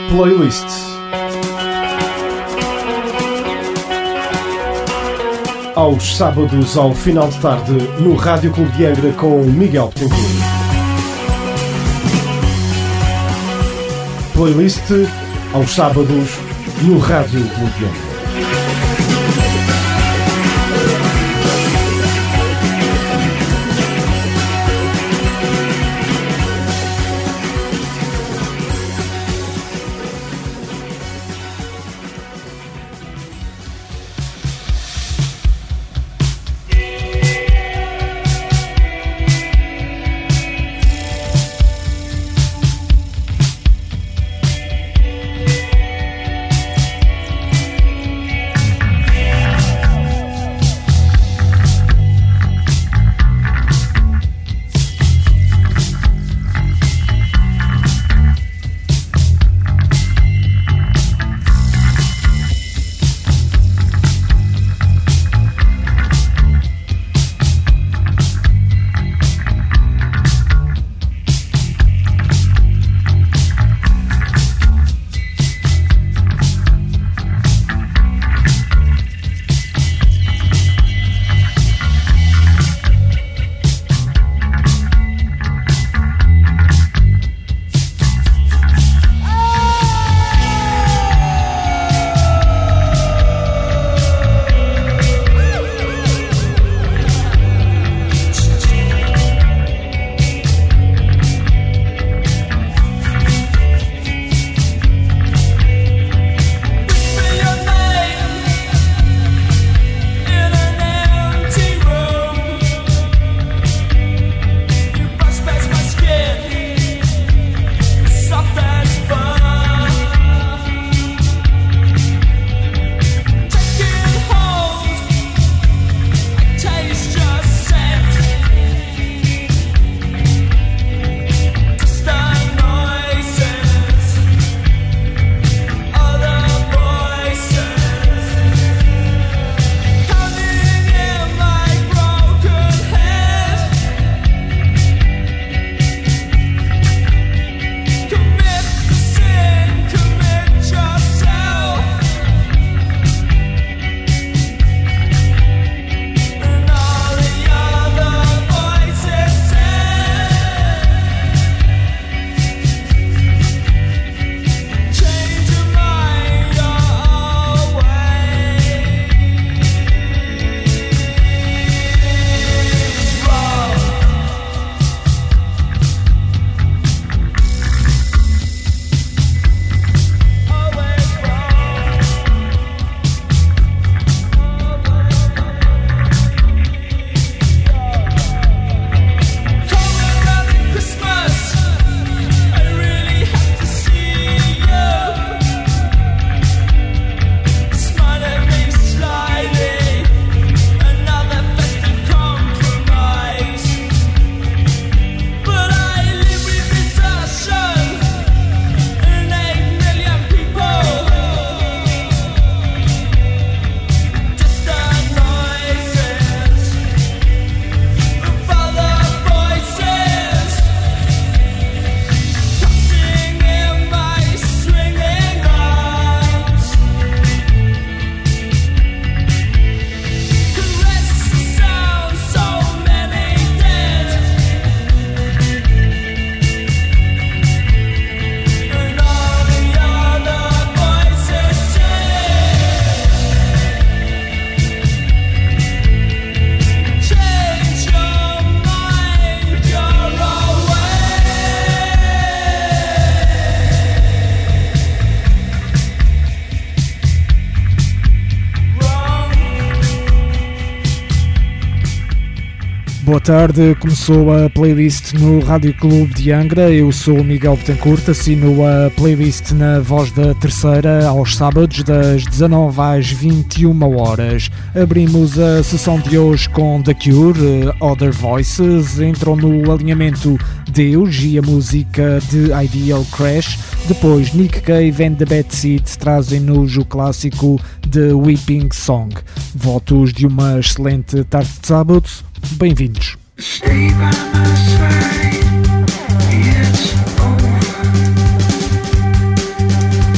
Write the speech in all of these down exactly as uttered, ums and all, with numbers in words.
Playlist. Aos sábados, ao final de tarde, no Rádio Clube de Angra com Miguel Betancourt. Playlist, aos sábados, no Rádio Clube de Angra. Boa tarde, começou a playlist no Rádio Clube de Angra. Eu sou o Miguel Betancourt, assino a playlist na Voz da Terceira aos sábados das dezanove às vinte e uma horas. Abrimos a sessão de hoje com The Cure, Other Voices, entram no alinhamento Deus e a música de Ideal Crash. Depois Nick Cave and the Bad Seeds trazem-nos o clássico The Weeping Song. Votos de uma excelente tarde de sábado. Bem-vindos. Stay by my side. It's over.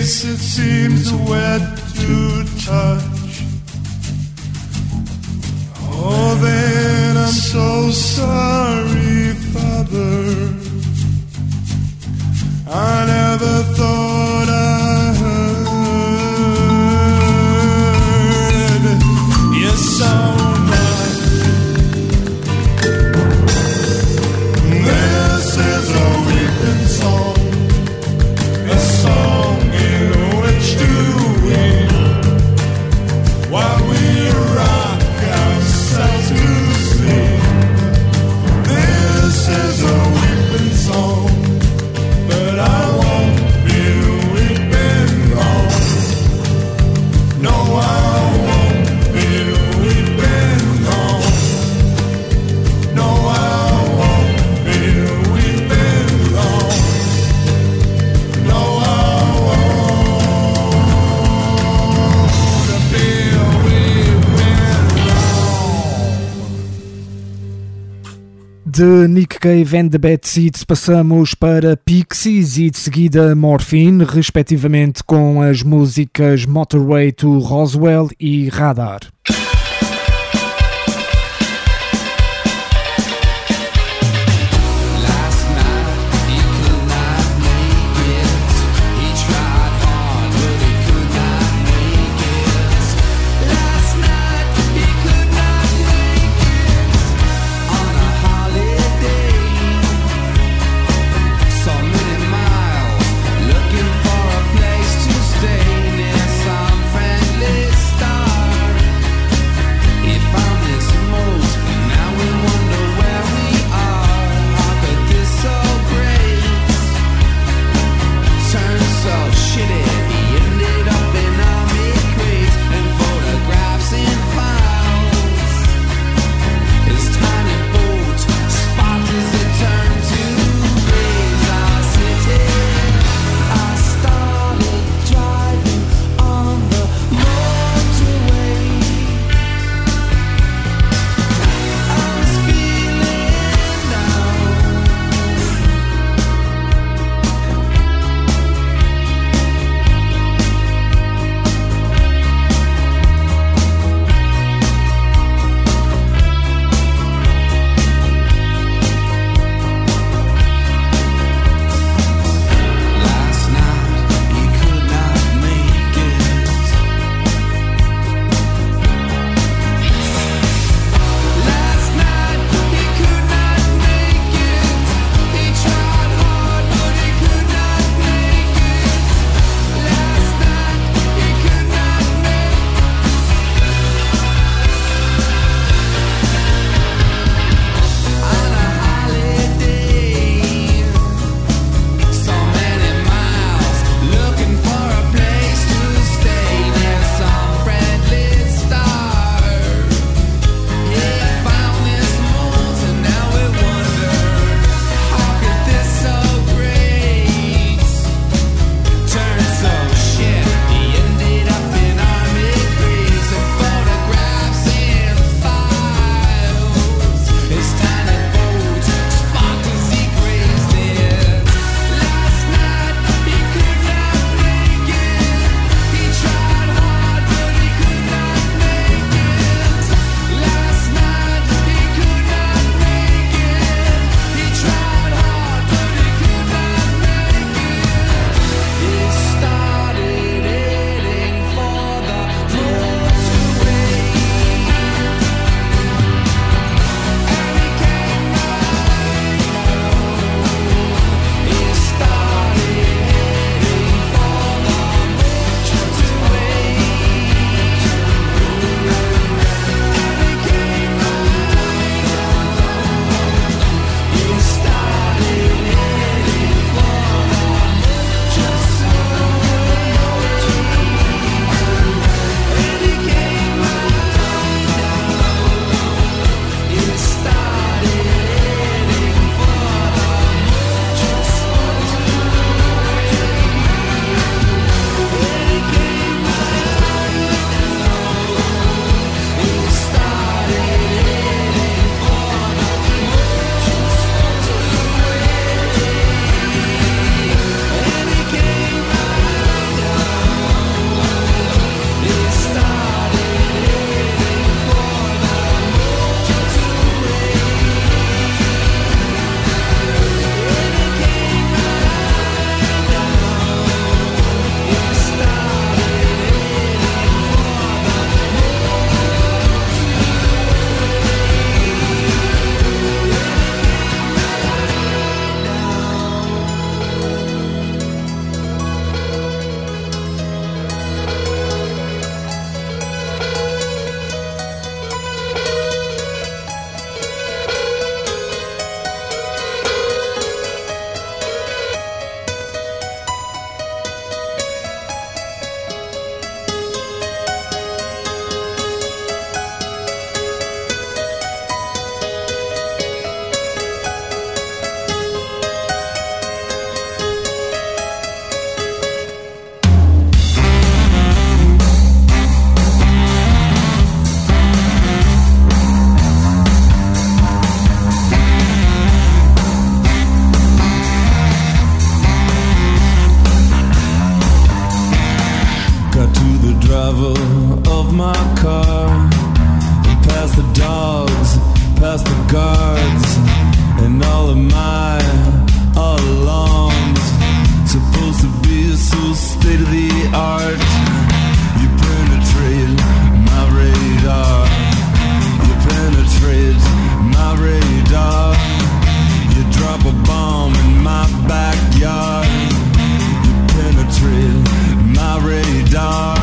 face, it seems wet to touch. Oh, then I'm so sorry, Father. I never thought I heard you so much. This is a weeping song, a song in which to weep while we rock ourselves to sleep. This is a weeping song, but I won't be weeping long. No, I won't be weeping long. No, I won't be weeping long. No, I won't be weeping long. De Nick Cave and the Bad Seeds passamos para Pixies e de seguida Morphine, respectivamente com as músicas Motorway to Roswell e Radar. Last night he could not make it. He tried hard but he could not make it. Last night he could not make it on a holiday. So many miles looking for a place to stay near some friendly star. out to the driver of my car, and past the dogs, past the guards, and all of my alarms. Supposed to be so state of the art. You penetrate my radar. You penetrate my radar. You drop a bomb in my backyard. You penetrate my radar.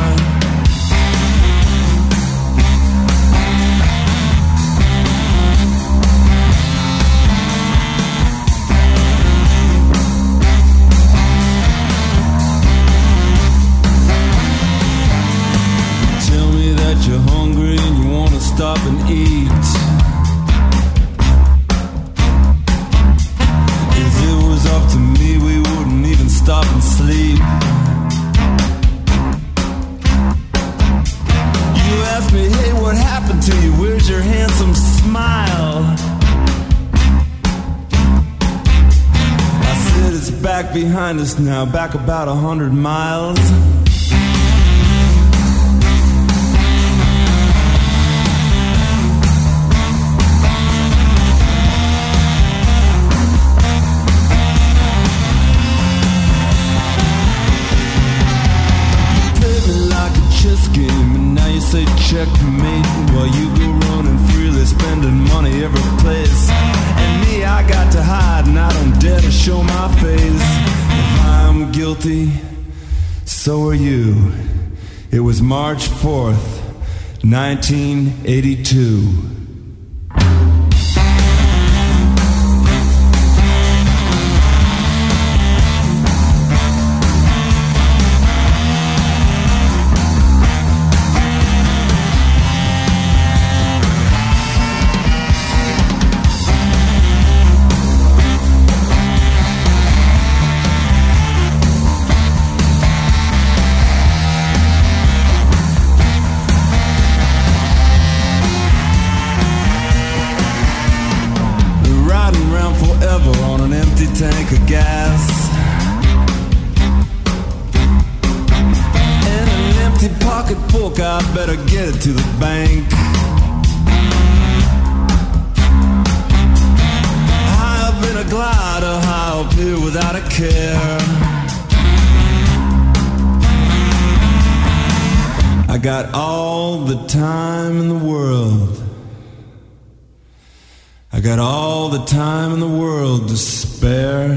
You're hungry and you wanna stop and eat. If it was up to me, we wouldn't even stop and sleep. You ask me, hey, what happened to you? Where's your handsome smile? I said it's back behind us now, back about a hundred miles. Say checkmate while you go running freely, spending money every place. And me, I got to hide and I don't dare to show my face. If I'm guilty, so are you. It was March fourth, nineteen eighty-two. Tank of gas and an empty pocketbook. I better get it to the bank. High up in a glider, high up here without a care. I got all the time in the world. I got all the time in the world to spare.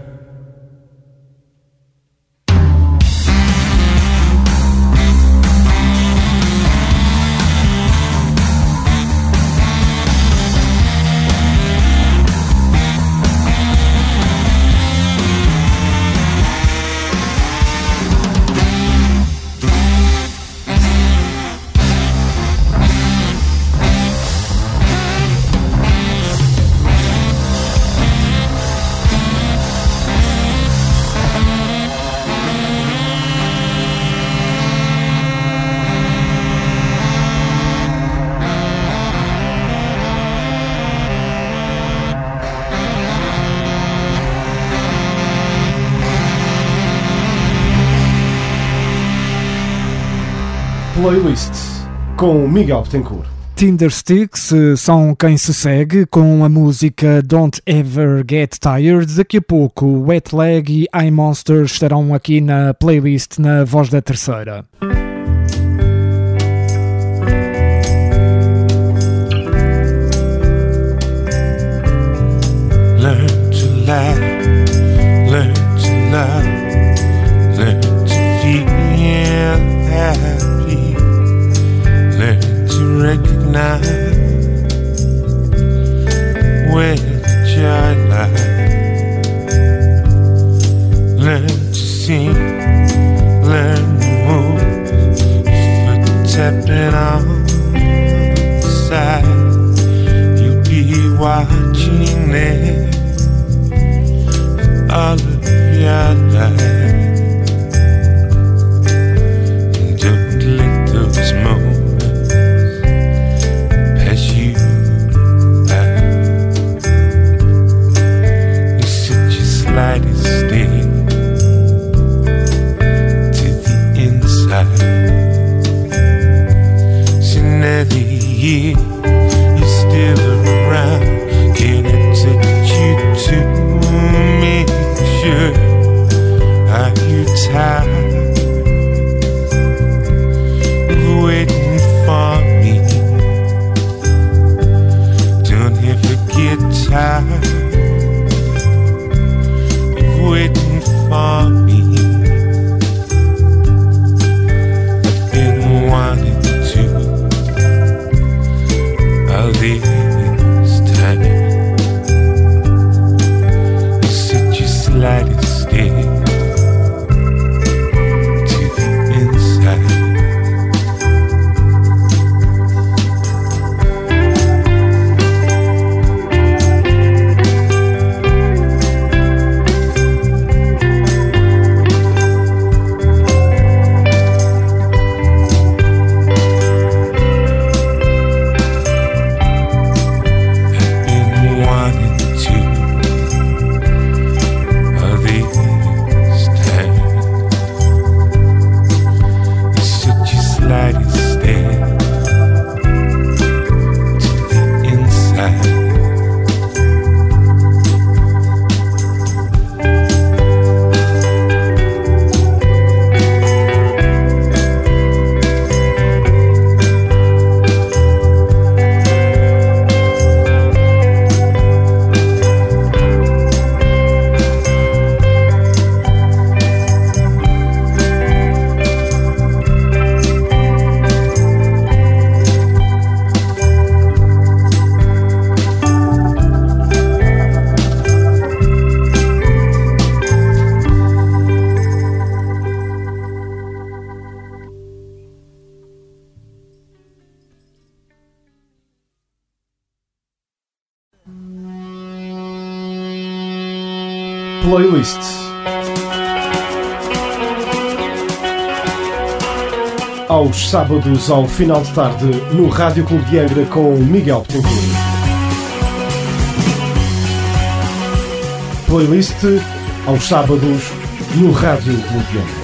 Playlist com Miguel Betancourt. Tindersticks são quem se segue com a música Don't Ever Get Tired. Daqui a pouco Wet Leg e I Monster estarão aqui na playlist na Voz da Terceira. Learn to laugh, learn to love, learn to feel happy, learn to recognize where the joy lies, learn to sing, learn to move, foot tapping on the side, you'll be watching them all of your life. And don't let those moments pass you by. You're such a slightest sting to the inside. inside. So another year, you're still around. Can I touch you to make sure? Are you tired of waiting for me? Don't ever get tired of waiting for me. I've been wanting to all this time. You're such a slightest step to the inside. Playlist. Aos sábados, ao final de tarde, no Rádio Clube de Angra com Miguel Betancourt. Playlist aos sábados no Rádio Clube de Angra.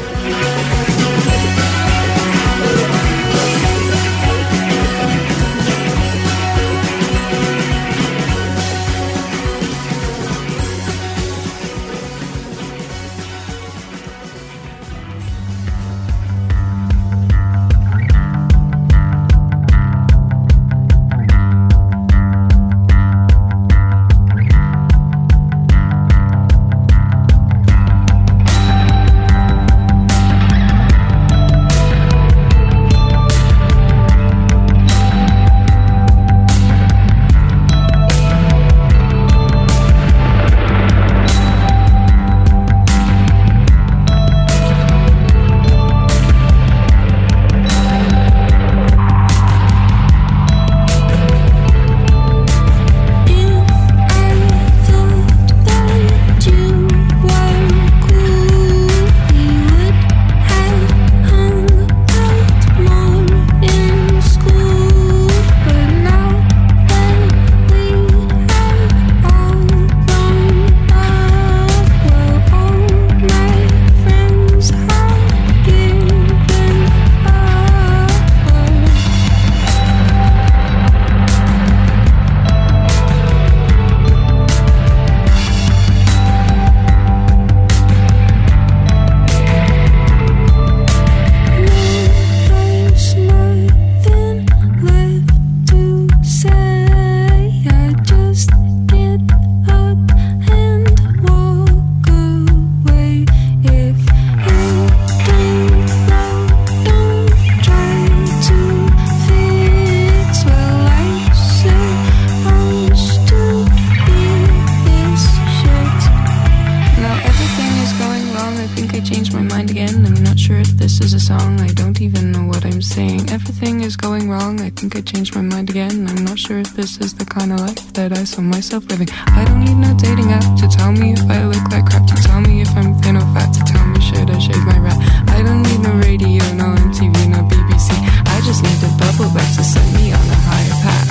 This is the kind of life that I saw myself living. I don't need no dating app to tell me if I look like crap, to tell me if I'm thin or fat, to tell me should I shave my rat. I don't need no radio, no M T V, no B B C. I just need a bubble bath to set me on a higher path.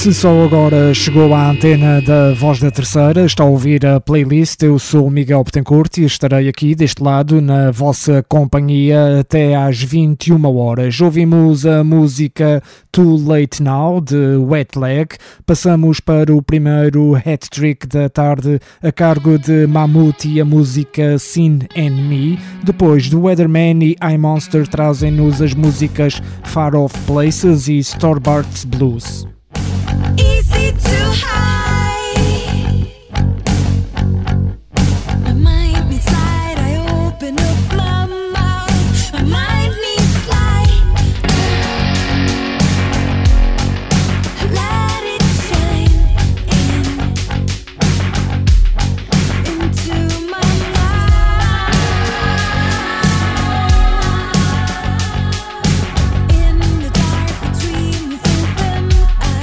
Se só agora chegou à antena da Voz da Terceira, está a ouvir a playlist. Eu sou o Miguel Betancourt e estarei aqui deste lado na vossa companhia até às vinte e uma horas. Ouvimos a música Too Late Now, de Wet Leg. Passamos para o primeiro hat-trick da tarde a cargo de Mammoth e a música Sin and Me. Depois, do Weatherman e iMonster trazem-nos as músicas Far Off Places e Starbart's Blues. Easy to hide. My mind needs light. I open up my mouth. My mind needs light. Let it shine in into my mind. In the dark between these open eyes.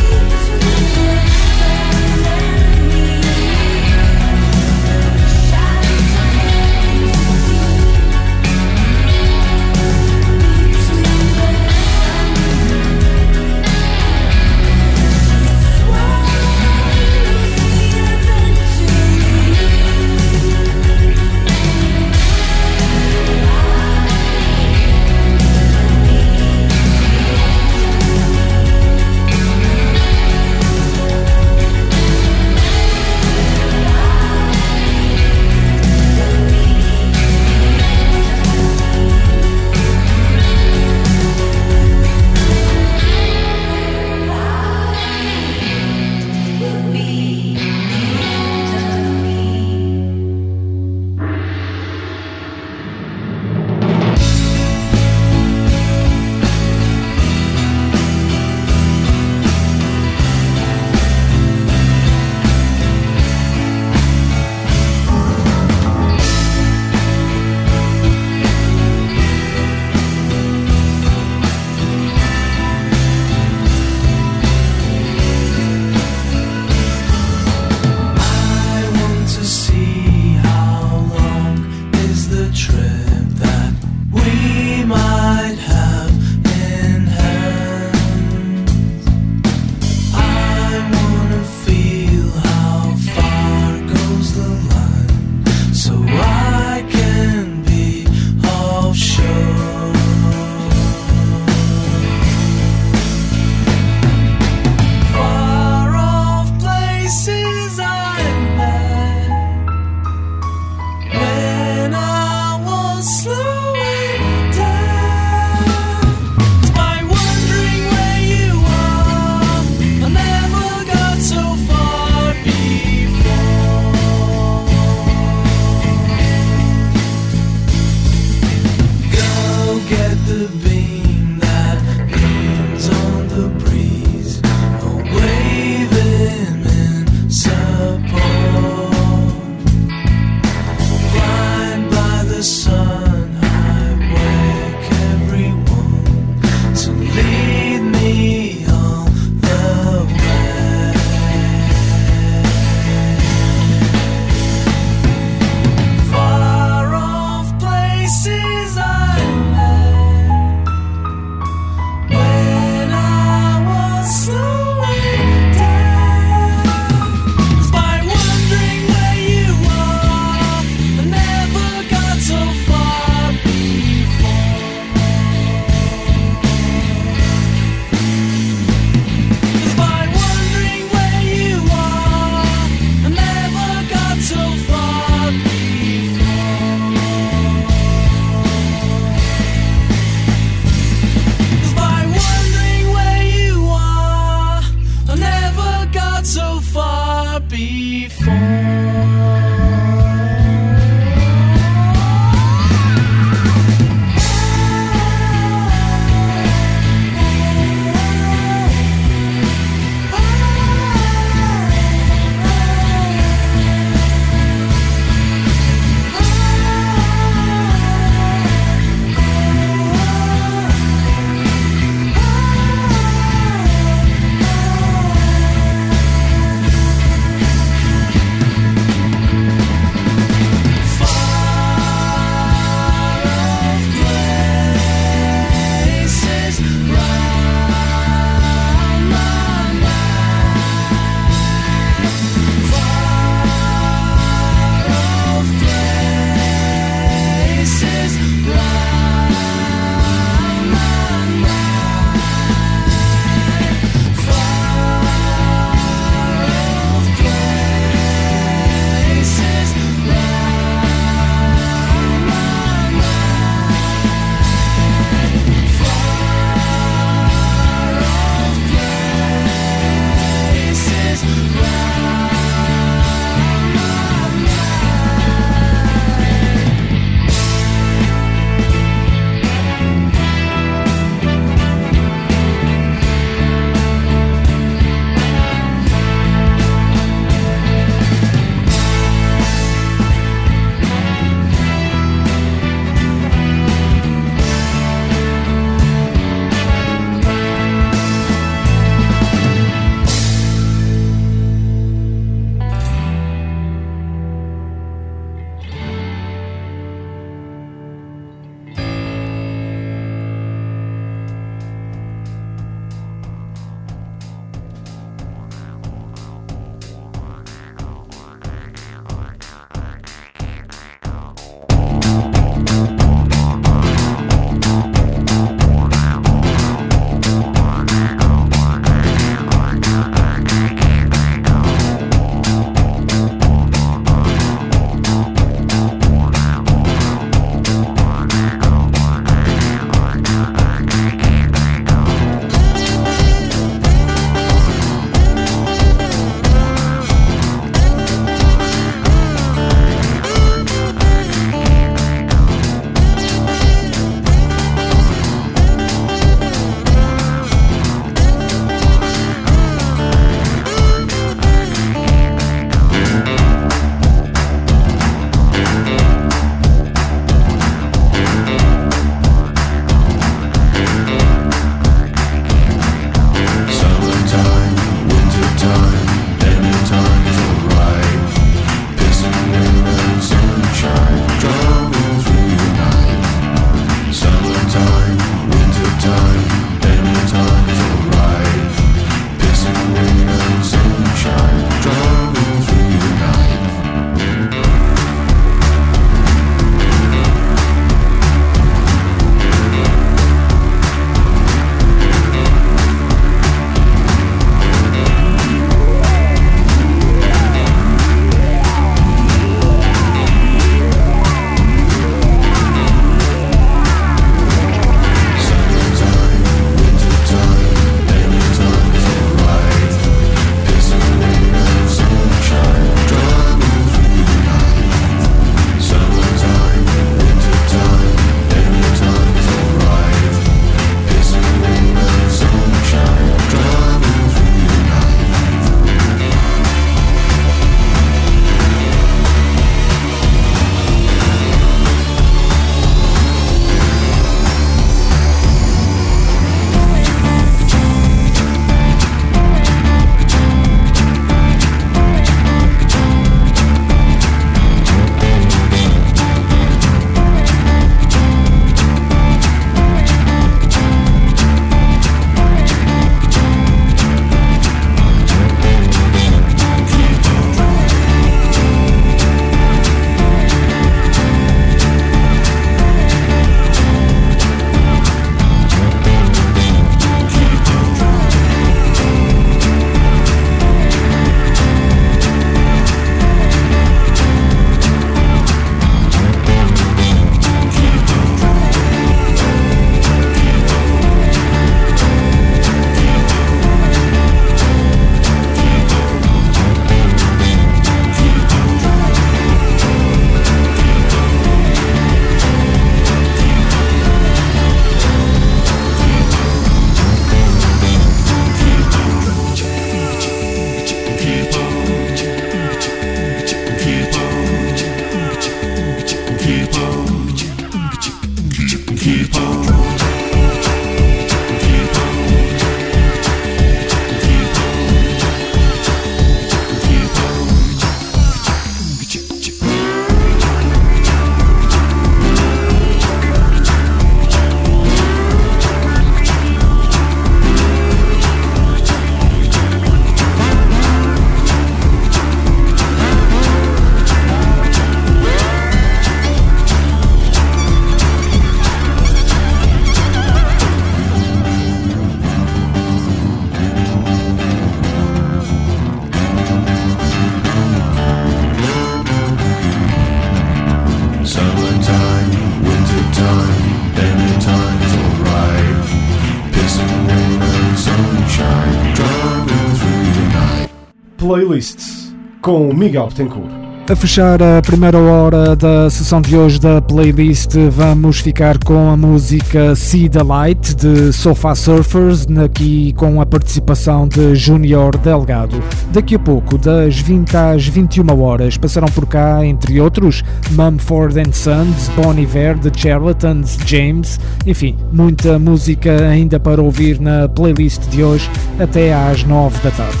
Playlists com Miguel Betancourt. A fechar a primeira hora da sessão de hoje da playlist, vamos ficar com a música See the Light de Sofa Surfers, aqui com a participação de Júnior Delgado. Daqui a pouco, das vinte às vinte e uma horas, passarão por cá, entre outros, Mumford and Sons, Bon Iver, The Charlatans, James, enfim, muita música ainda para ouvir na playlist de hoje, até às nove da tarde.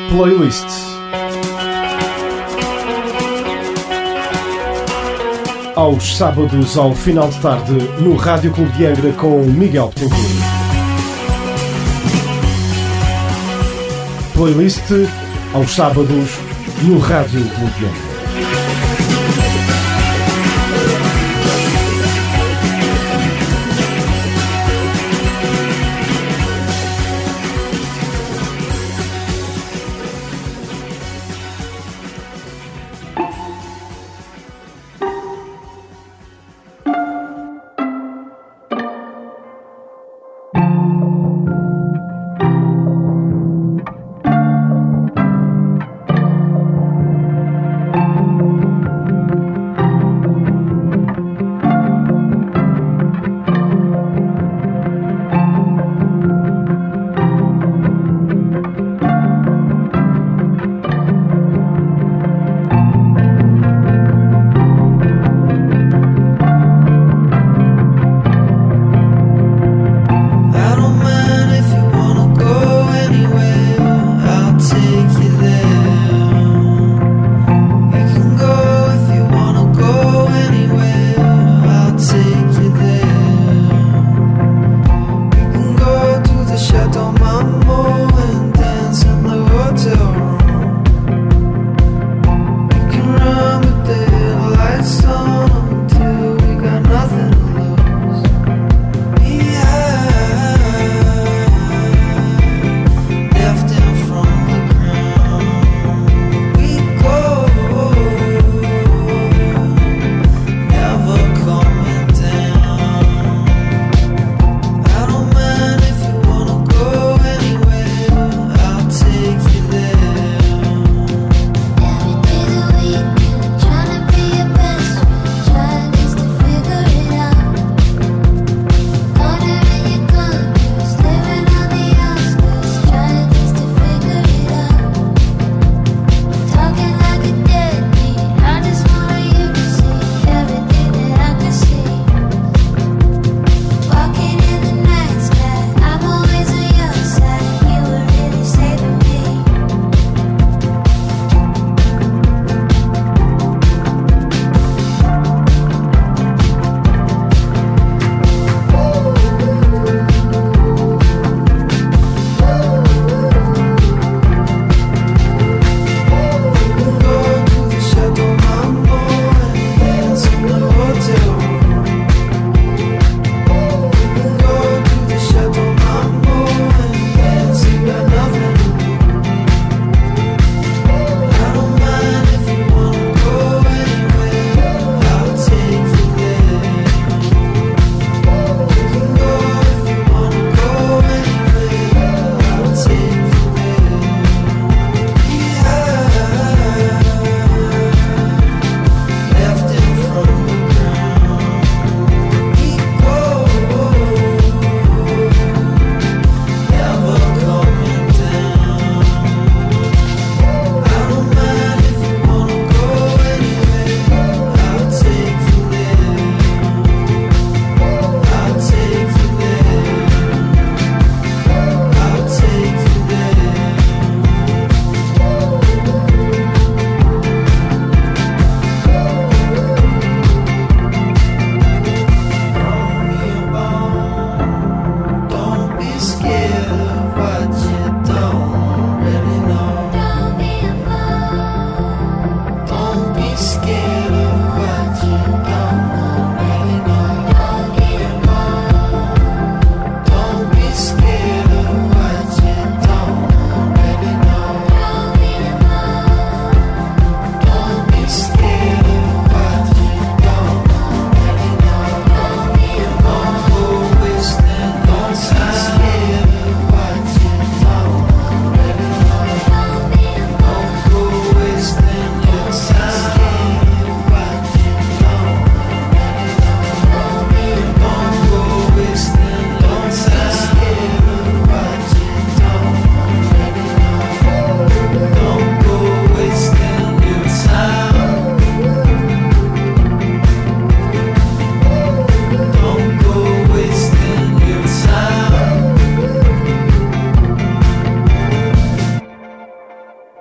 Playlists. aos sábados ao final de tarde no Rádio Clube de Angra com Miguel Betancourt. Playlist aos sábados no Rádio Clube de Angra.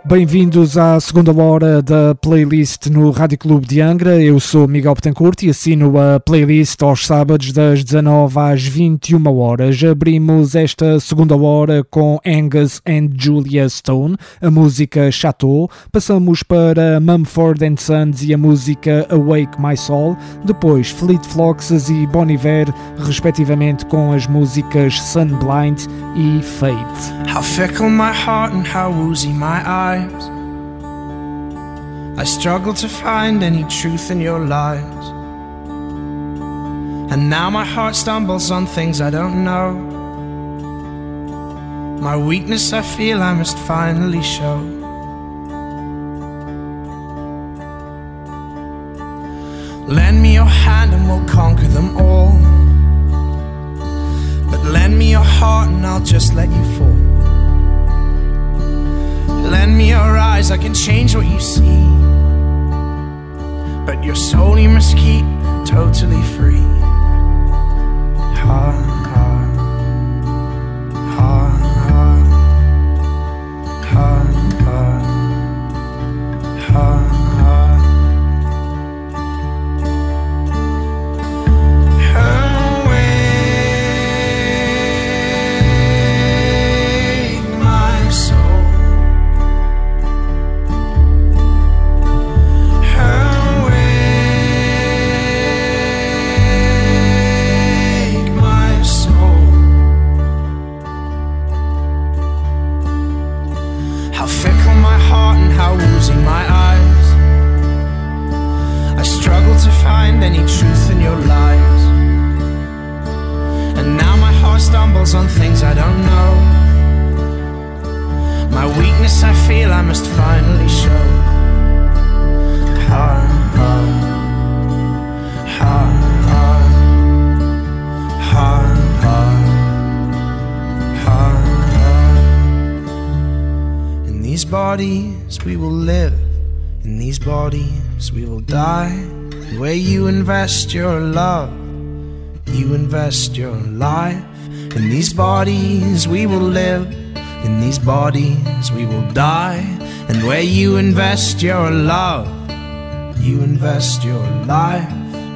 Bem-vindos à segunda hora da playlist no Rádio Clube de Angra. Eu sou Miguel Betancourt e assino a playlist aos sábados das dezanove às vinte e uma horas. Abrimos esta segunda hora com Angus and Julia Stone, a música Chateau. Passamos para Mumford and Sons e a música Awake My Soul. Depois Fleet Foxes e Bon Iver, respectivamente, com as músicas Sunblind e Fate. How fickle my heart and how woozy my eyes. I struggle to find any truth in your lies. And now my heart stumbles on things I don't know. My weakness I feel I must finally show. Lend me your hand and we'll conquer them all. But lend me your heart and I'll just let you fall. Lend me your eyes, I can change what you see. But your soul you must keep totally free. Ha, ha, ha, ha, ha, ha, ha, ha. Awake my soul. Any truth in your lies. And now my heart stumbles on things I don't know. My weakness I feel I must finally show. Ha, ha, ha, ha, ha, ha, ha. In these bodies we will live. In these bodies we will die. Where you invest your love, you invest your life. In these bodies we will live, in these bodies we will die. And where you invest your love, you invest your life.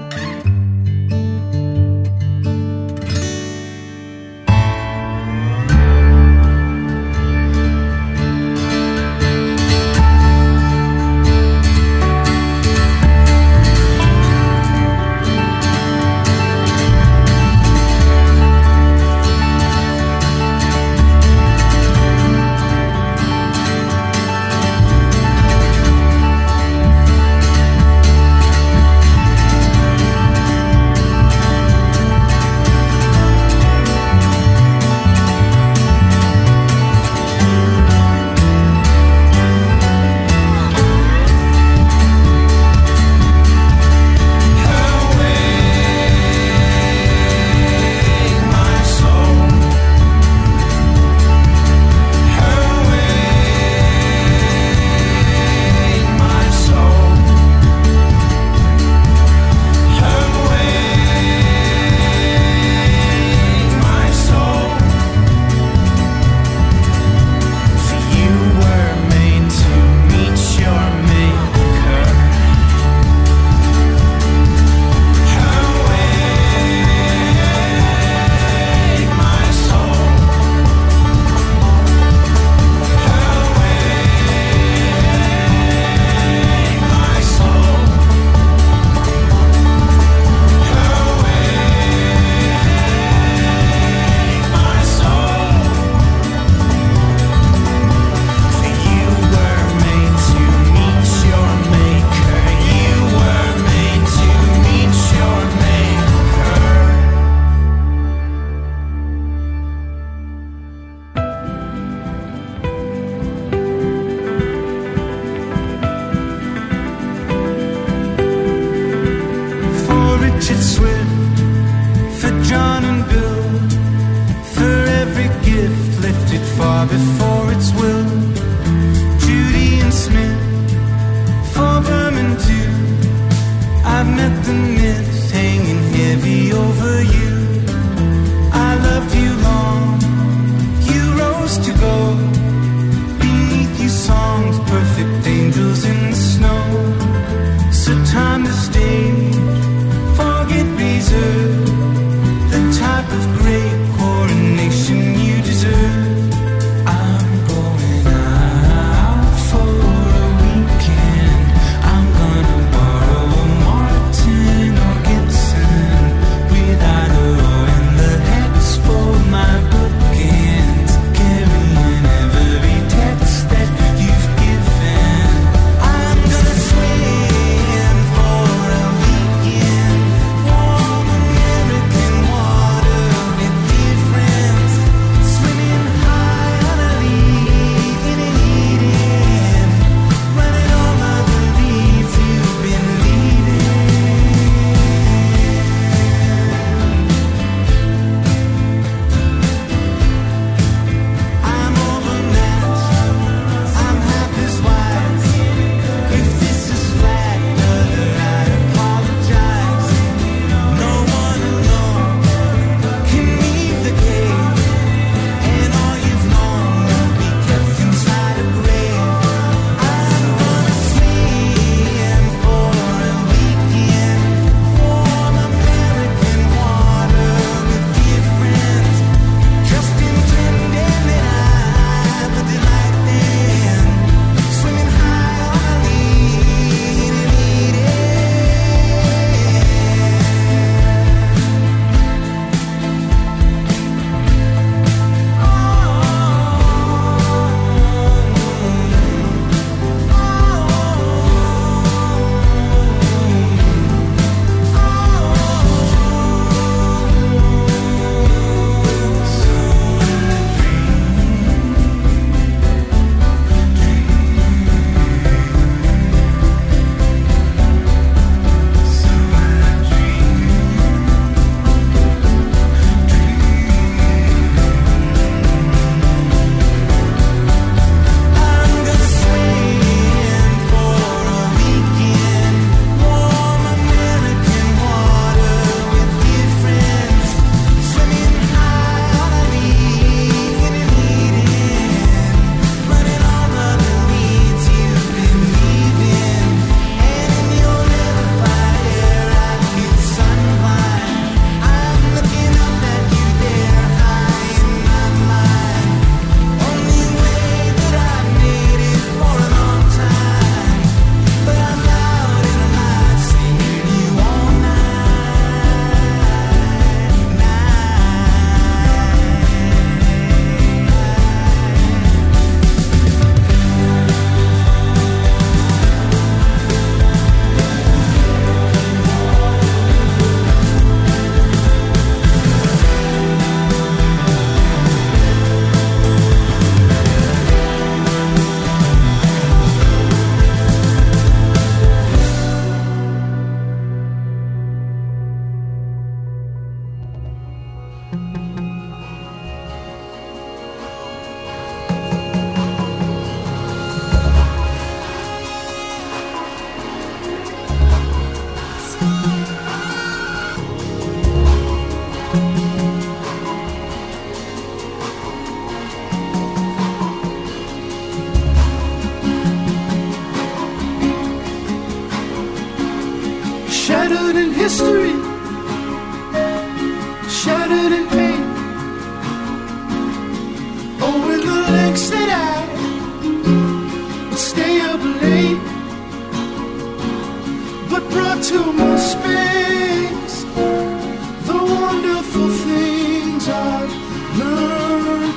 Richard Swift, for John and Bill, for every gift lifted far before its will. Judy and Smith, for Berman too. I've met the myths hanging heavy over you. I loved you long, you rose to go. Beneath you songs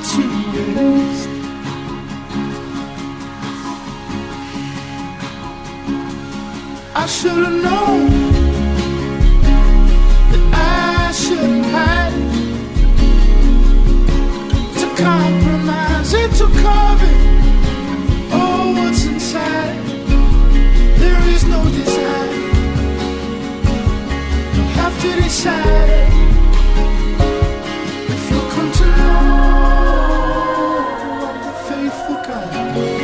to waste. I should have known that I shouldn't hide. To compromise and to cover oh what's inside. There is no desire. You have to decide if you come to know the faithful God.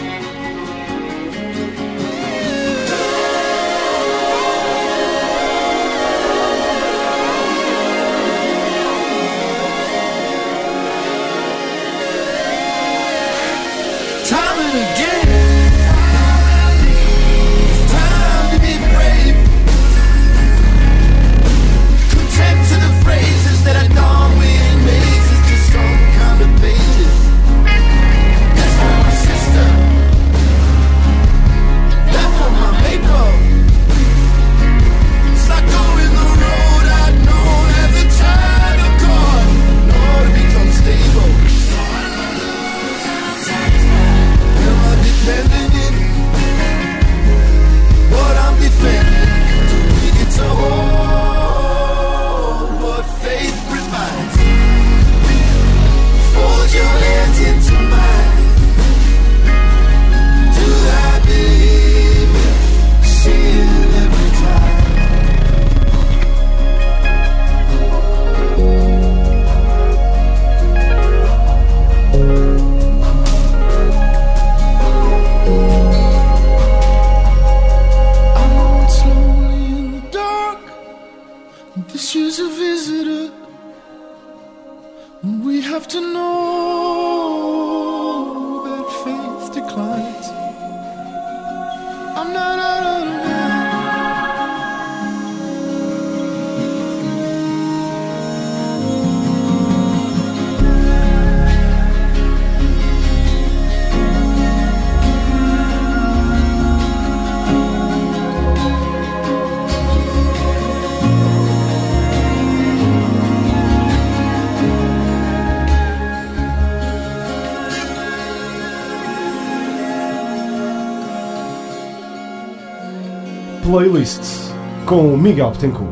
Playlist com Miguel Betancourt.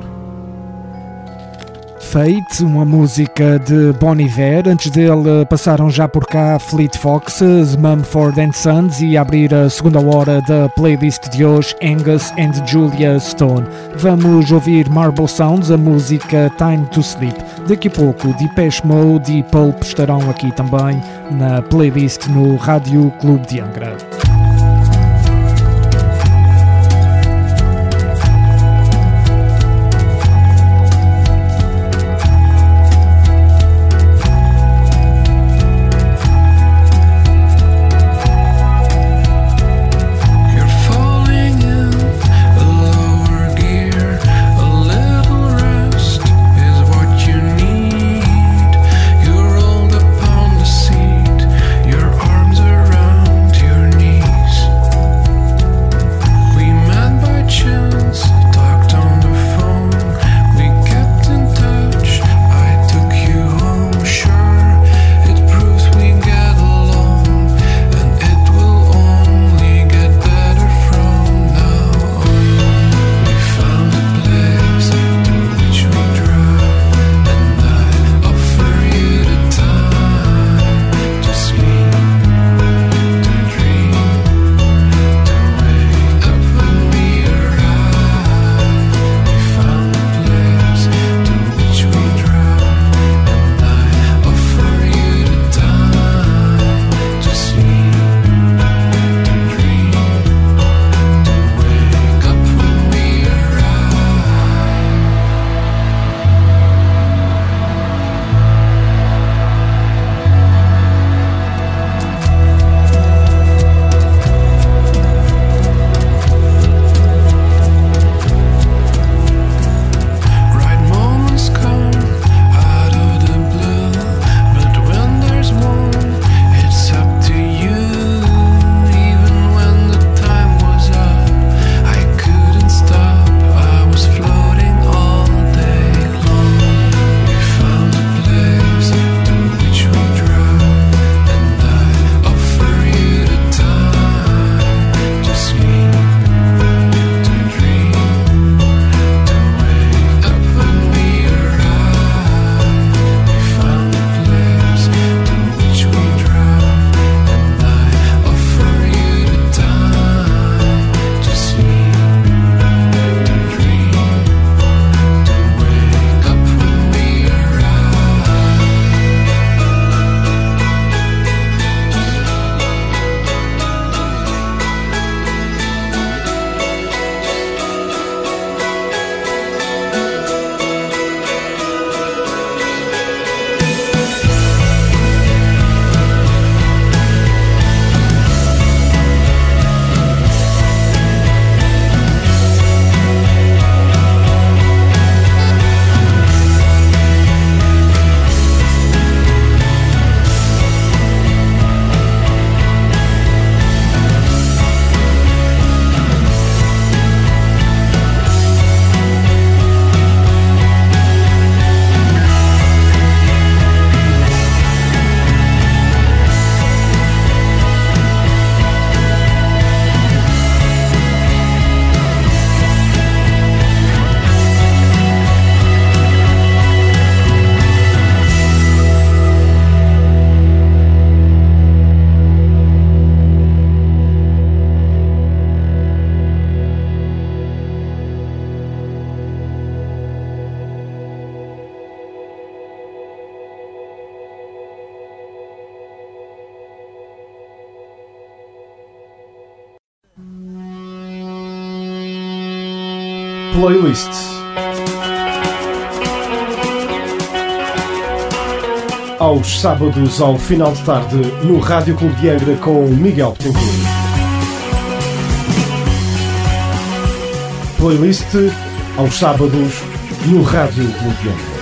Fate, uma música de Bon Iver. Antes dele passaram já por cá Fleet Foxes, Mumford and Sons, e a abrir a segunda hora da playlist de hoje, Angus and Julia Stone. Vamos ouvir Marble Sounds, a música Time to Sleep. Daqui a pouco Depeche Mode e Pulp estarão aqui também na playlist no Rádio Clube de Angra. Your arms around your knee. Playlist. Aos sábados, ao final de tarde, no Rádio Clube de Angra com Miguel Betancourt. Playlist aos sábados no Rádio Clube de Angra.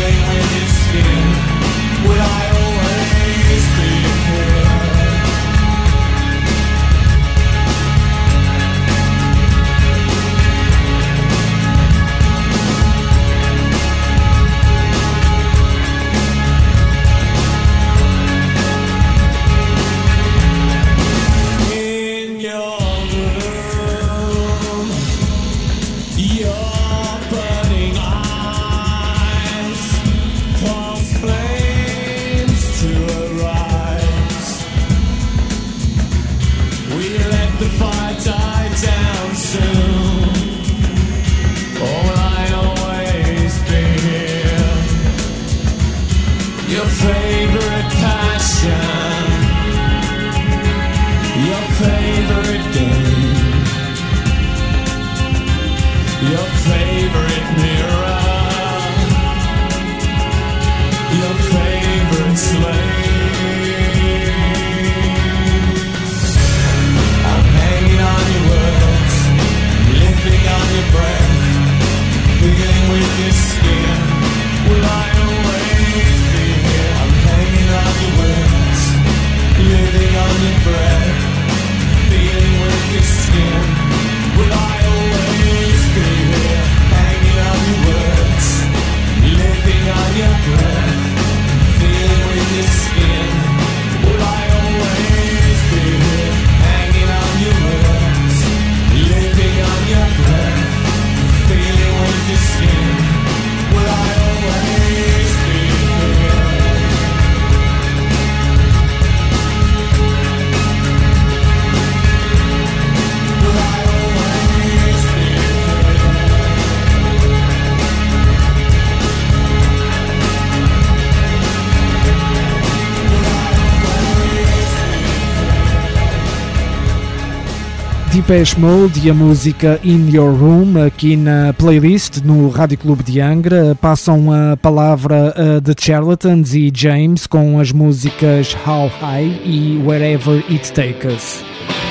Will I always be here? Depeche Mode e a música In Your Room aqui na playlist no Rádio Clube de Angra. Passam a palavra a The Charlatans e James com as músicas How High e Wherever It Takes Us.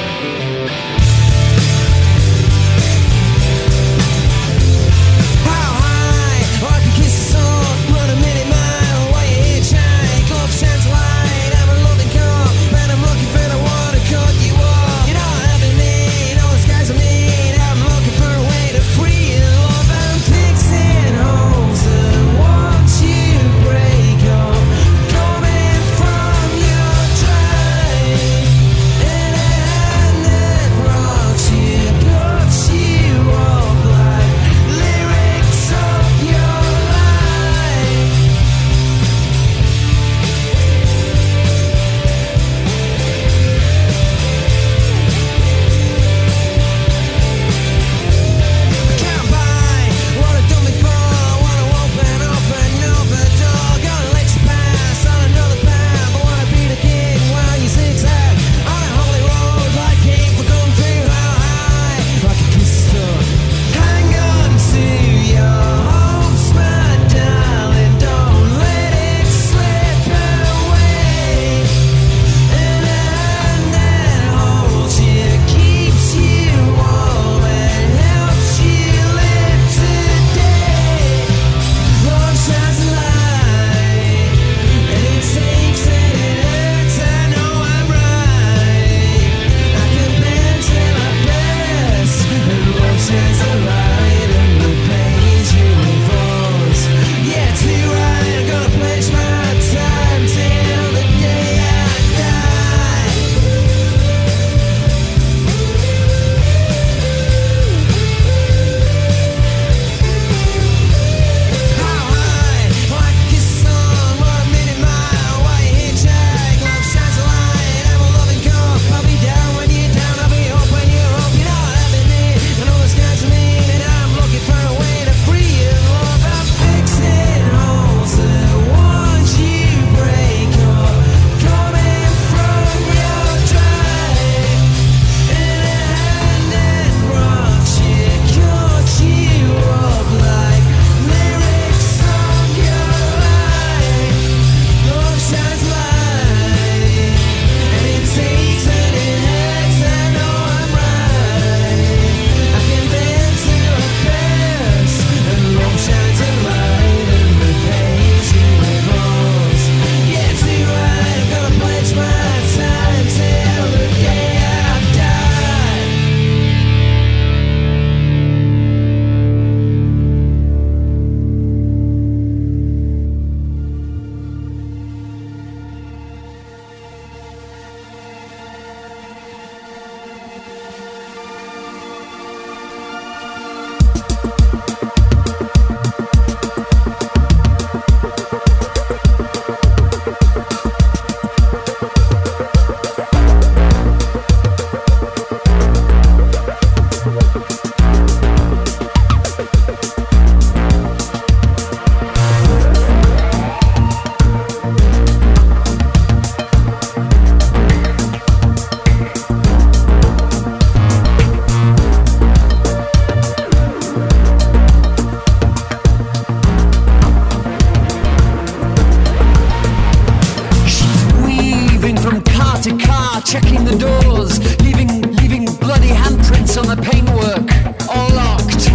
checking the doors, leaving leaving bloody handprints on the paintwork, all locked.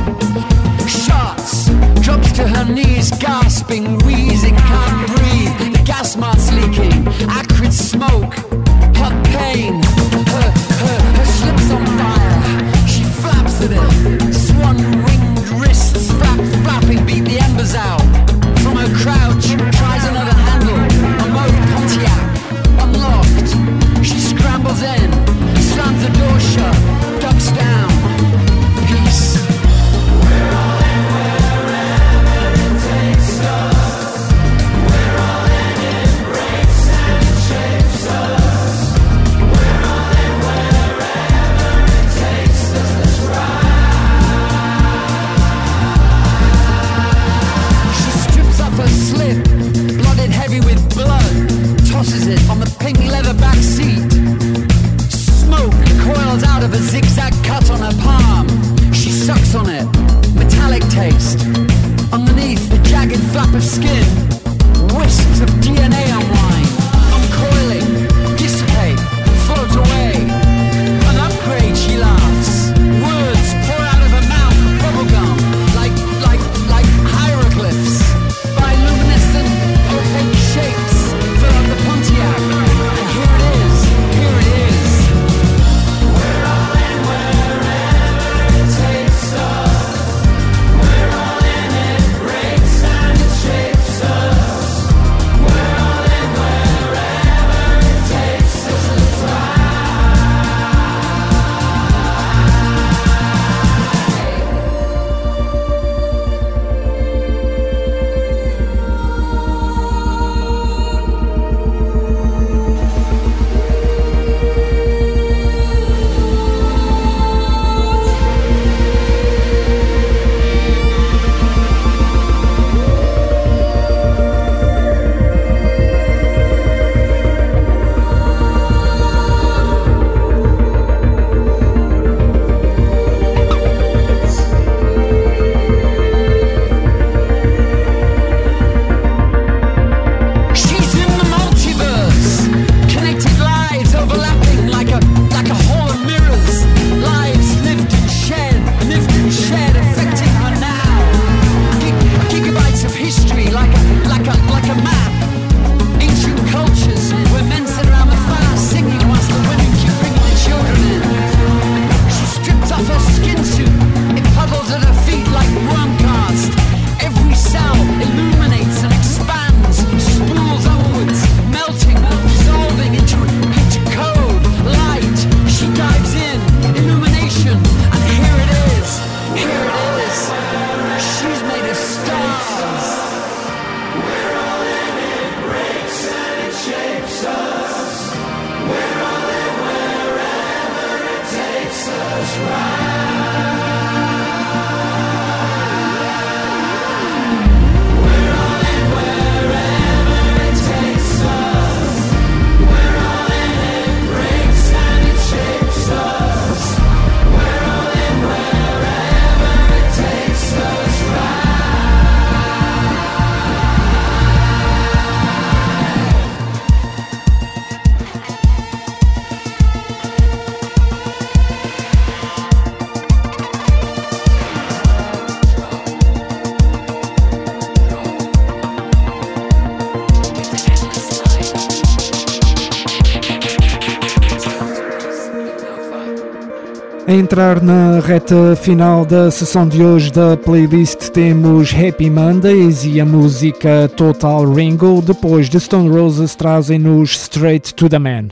Shots, drops to her knees, gasping, wheezing, can't breathe. The gas mask's leaking, acrid smoke, hot pain. Her, her, her slip's on fire. She flaps at it, swan-winged wrists, flap, flapping, beat the embers out. From her crouch, tries another handle, a mode Pontiac, unlocked. She scrambles in, slams the door shut, ducks down. Peace. We're all in wherever it takes us. We're all in, it breaks and shapes us. A entrar na reta final da sessão de hoje da playlist temos Happy Mondays e a música Total Ringo. Depois de Stone Roses trazem-nos Straight to the Man.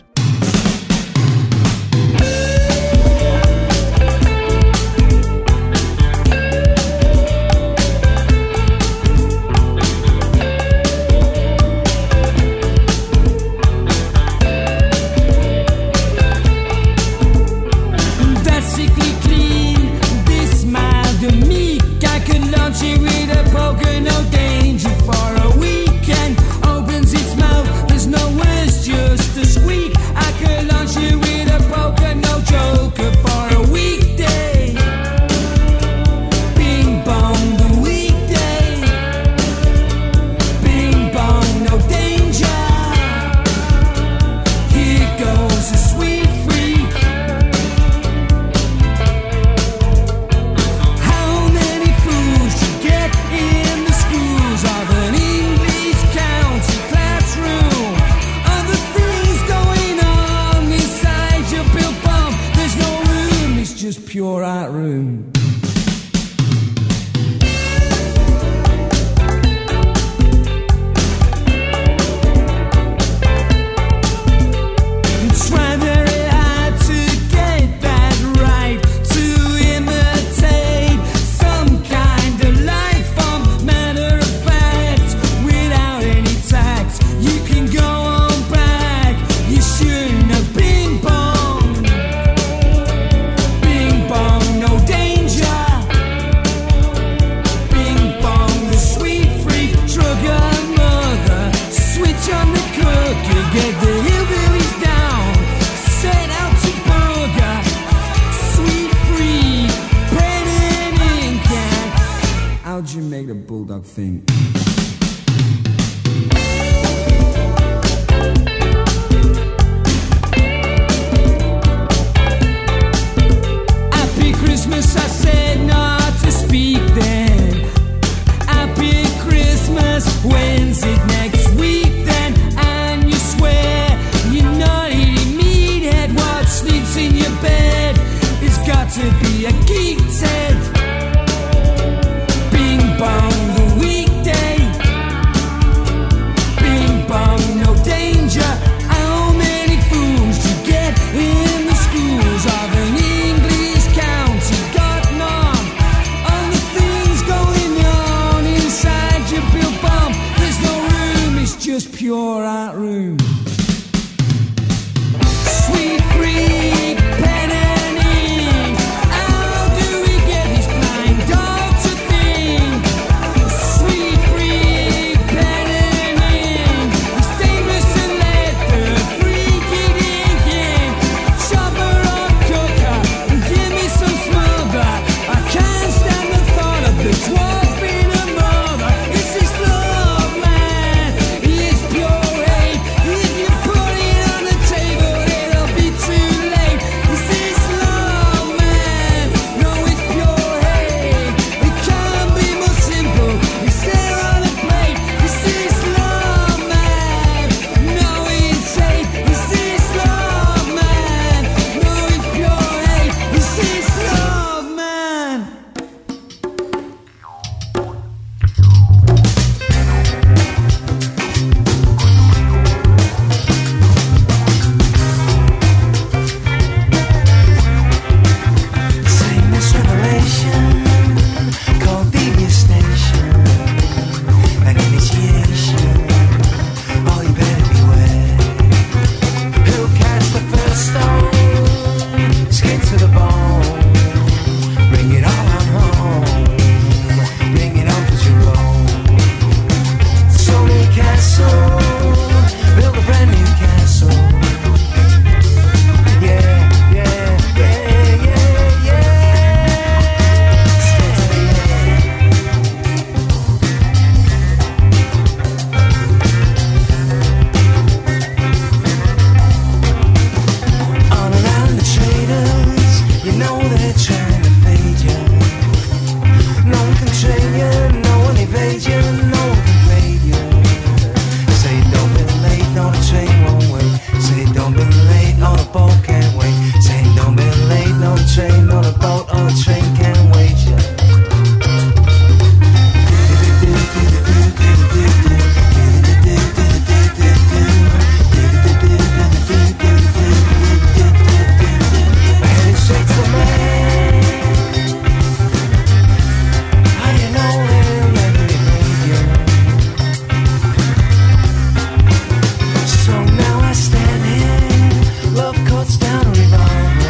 What's down a revolver?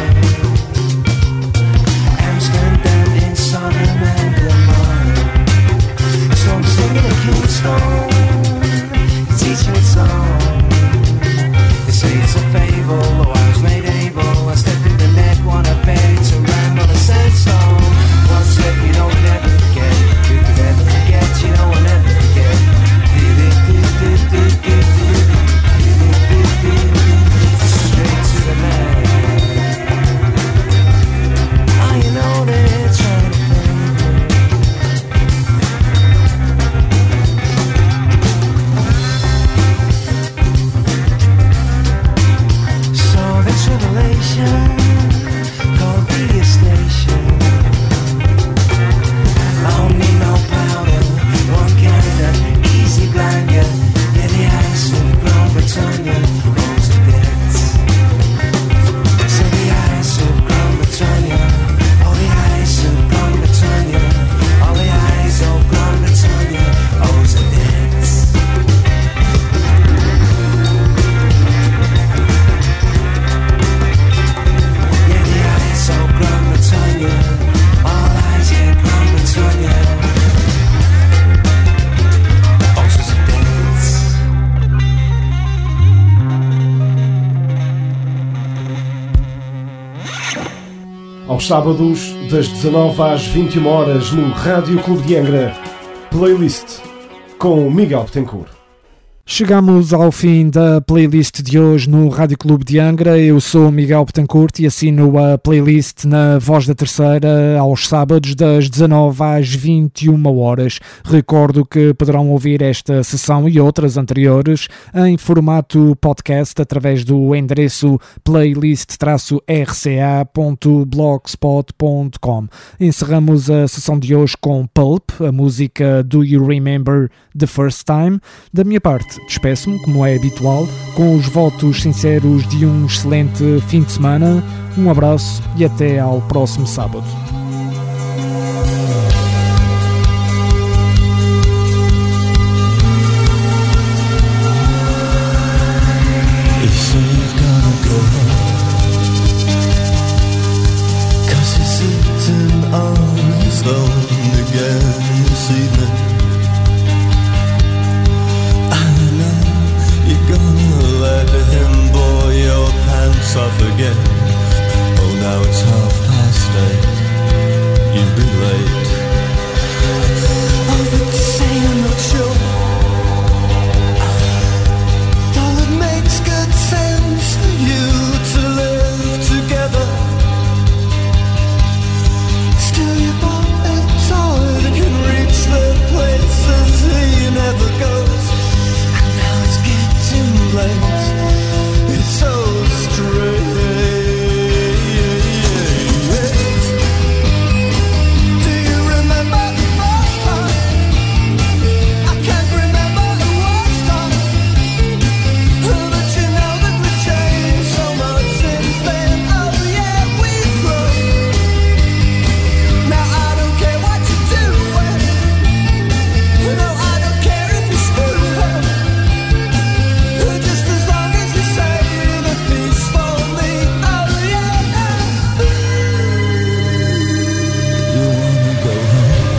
Amsterdam in Sodom and Gomorrah. So I'm singing a Keystone, teaching a song. They say it's a fable, oh I was made able. I stepped in the net, wanna bet it's a ramble, a sad song. One step, you know we never forget. You could never forget, you know I'll never forget. Straight to the man. Oh, you know they're trying to play. So this revelation called the station. I don't need no powder, one kind of easy blinder. Yeah, the ice of Grand Britannia holds the debts. So the ice of Grand Britannia, all the ice of Grand Britannia, all the ice of Grand Britannia holds the debts. Yeah, the ice of Grand Britannia, all eyes, yeah, Grand Britannia. Aos sábados, das dezanove às vinte e uma horas, no Rádio Clube de Angra, Playlist com Miguel Betancourt. Chegamos ao fim da playlist de hoje no Rádio Clube de Angra. Eu sou o Miguel Betancourt e assino a playlist na Voz da Terceira aos sábados das dezanove às vinte e uma horas. Recordo que poderão ouvir esta sessão e outras anteriores em formato podcast através do endereço playlist r c a ponto blogspot ponto com. Encerramos a sessão de hoje com Pulp, a música Do You Remember the First Time? Da minha parte, despeço-me, como é habitual, com os votos sinceros de um excelente fim de semana. Um abraço e até ao próximo sábado. Off again. Oh, now it's half past eight. You'll be late. I would say I'm not sure. Though it makes good sense for you to live together. Still you bought a toy that can reach the places he never goes. And now it's getting late. It's so strange. Do you remember the first time? I can't remember the worst time. But you know that we've changed so much since then. Oh yeah, we've grown. Now I don't care what you do. No, I don't care if you screw up. Just as long as you say the peace for me. Oh yeah. You wanna go home?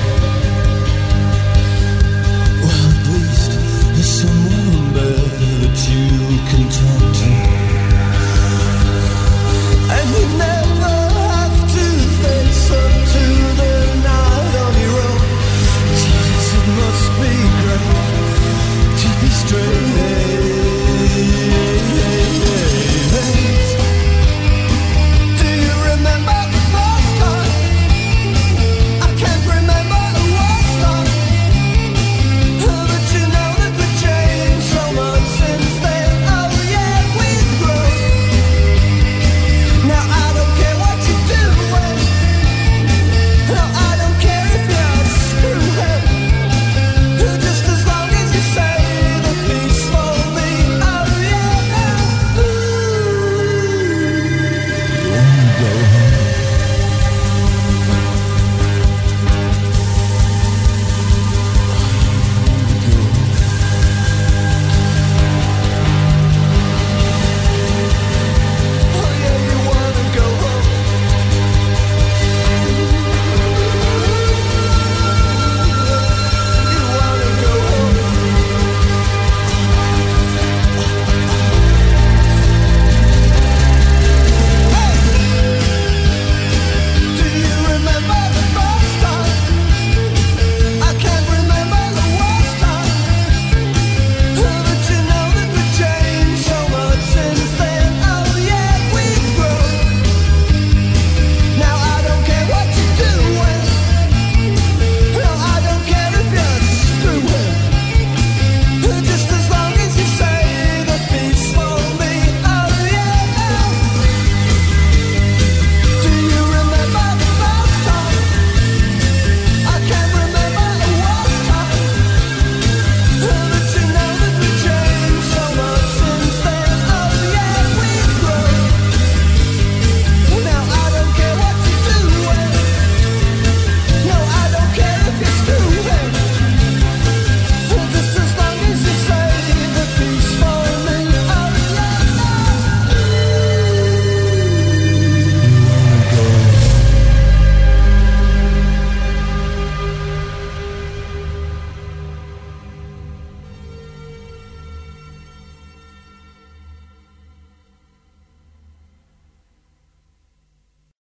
Well, at least there's someone there that you can talk to. And you never have to face up to the night on your own. Jesus, it must be great to be straight. Do you remember the first time? I can't remember the worst time. But you know that we've changed so much since then. Oh yeah, we've grown. Now I don't care what you do. No, I don't care if you're screwed. Just as long as you say the peace for me. Oh yeah. You wanna go